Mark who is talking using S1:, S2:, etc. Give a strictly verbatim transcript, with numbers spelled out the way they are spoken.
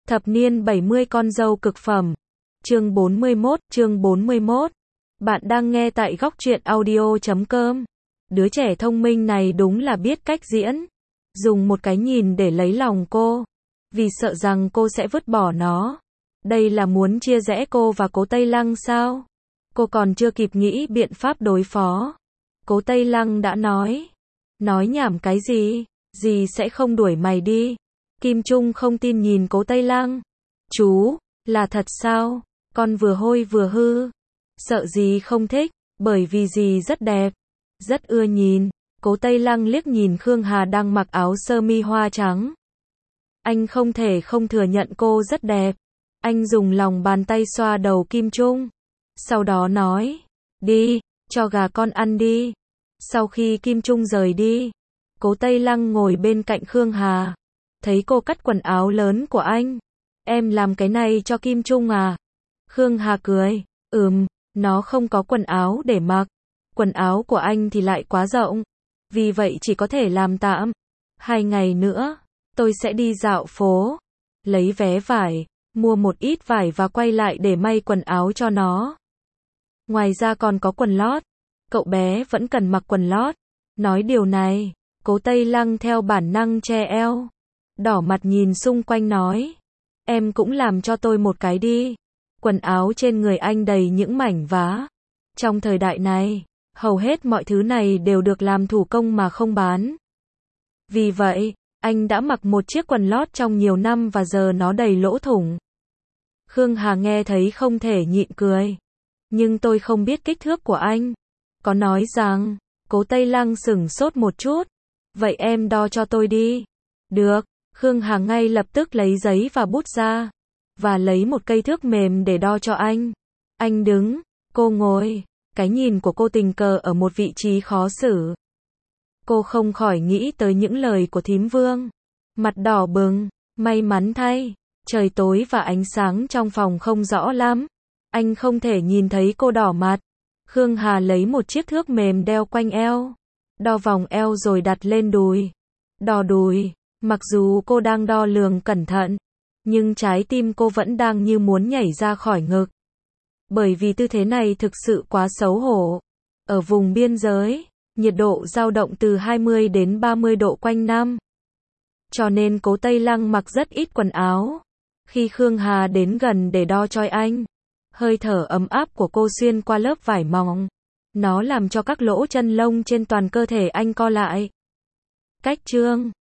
S1: Thập niên bảy mươi con dâu cực phẩm. Chương bốn mươi mốt, chương bốn mươi mốt. Bạn đang nghe tại góc truyện audio chấm com. Đứa trẻ thông minh này đúng là biết cách diễn. Dùng một cái nhìn để lấy lòng cô. Vì sợ rằng cô sẽ vứt bỏ nó. Đây là muốn chia rẽ cô và Cố Tây Lăng sao? Cô còn chưa kịp nghĩ biện pháp đối phó. Cố Tây Lăng đã nói. Nói nhảm cái gì? Dì sẽ không đuổi mày đi. Kim Trung không tin nhìn Cố Tây Lăng. Chú, là thật sao? Con vừa hôi vừa hư. Sợ dì không thích, bởi vì dì rất đẹp. Rất ưa nhìn. Cố Tây Lăng liếc nhìn Khương Hà đang mặc áo sơ mi hoa trắng. Anh không thể không thừa nhận cô rất đẹp. Anh dùng lòng bàn tay xoa đầu Kim Trung. Sau đó nói, đi, cho gà con ăn đi. Sau khi Kim Trung rời đi, Cố Tây Lăng ngồi bên cạnh Khương Hà. Thấy cô cắt quần áo lớn của anh. Em làm cái này cho Kim Trung à? Khương Hà cười, ừm, nó không có quần áo để mặc. Quần áo của anh thì lại quá rộng. Vì vậy chỉ có thể làm tạm. Hai ngày nữa, tôi sẽ đi dạo phố. Lấy vé vải, mua một ít vải và quay lại để may quần áo cho nó. Ngoài ra còn có quần lót. Cậu bé vẫn cần mặc quần lót. Nói điều này, Cố Tây Lăng theo bản năng che eo. Đỏ mặt nhìn xung quanh nói. Em cũng làm cho tôi một cái đi. Quần áo trên người anh đầy những mảnh vá. Trong thời đại này, hầu hết mọi thứ này đều được làm thủ công mà không bán. Vì vậy, anh đã mặc một chiếc quần lót trong nhiều năm và giờ nó đầy lỗ thủng. Khương Hà nghe thấy không thể nhịn cười. Nhưng tôi không biết kích thước của anh. Có nói rằng, Cố Tây Lăng sửng sốt một chút. Vậy em đo cho tôi đi. Được. Khương Hà ngay lập tức lấy giấy và bút ra. Và lấy một cây thước mềm để đo cho anh. Anh đứng, cô ngồi. Cái nhìn của cô tình cờ ở một vị trí khó xử. Cô không khỏi nghĩ tới những lời của thím Vương. Mặt đỏ bừng, may mắn thay. Trời tối và ánh sáng trong phòng không rõ lắm. Anh không thể nhìn thấy cô đỏ mặt. Khương Hà lấy một chiếc thước mềm đeo quanh eo. Đo vòng eo rồi đặt lên đùi. Đo đùi. Mặc dù cô đang đo lường cẩn thận, nhưng trái tim cô vẫn đang như muốn nhảy ra khỏi ngực. Bởi vì tư thế này thực sự quá xấu hổ. Ở vùng biên giới, nhiệt độ dao động từ hai mươi đến ba mươi độ quanh năm. Cho nên Cố Tây Lăng mặc rất ít quần áo. Khi Khương Hà đến gần để đo cho anh, hơi thở ấm áp của cô xuyên qua lớp vải mỏng. Nó làm cho các lỗ chân lông trên toàn cơ thể anh co lại. Cách chương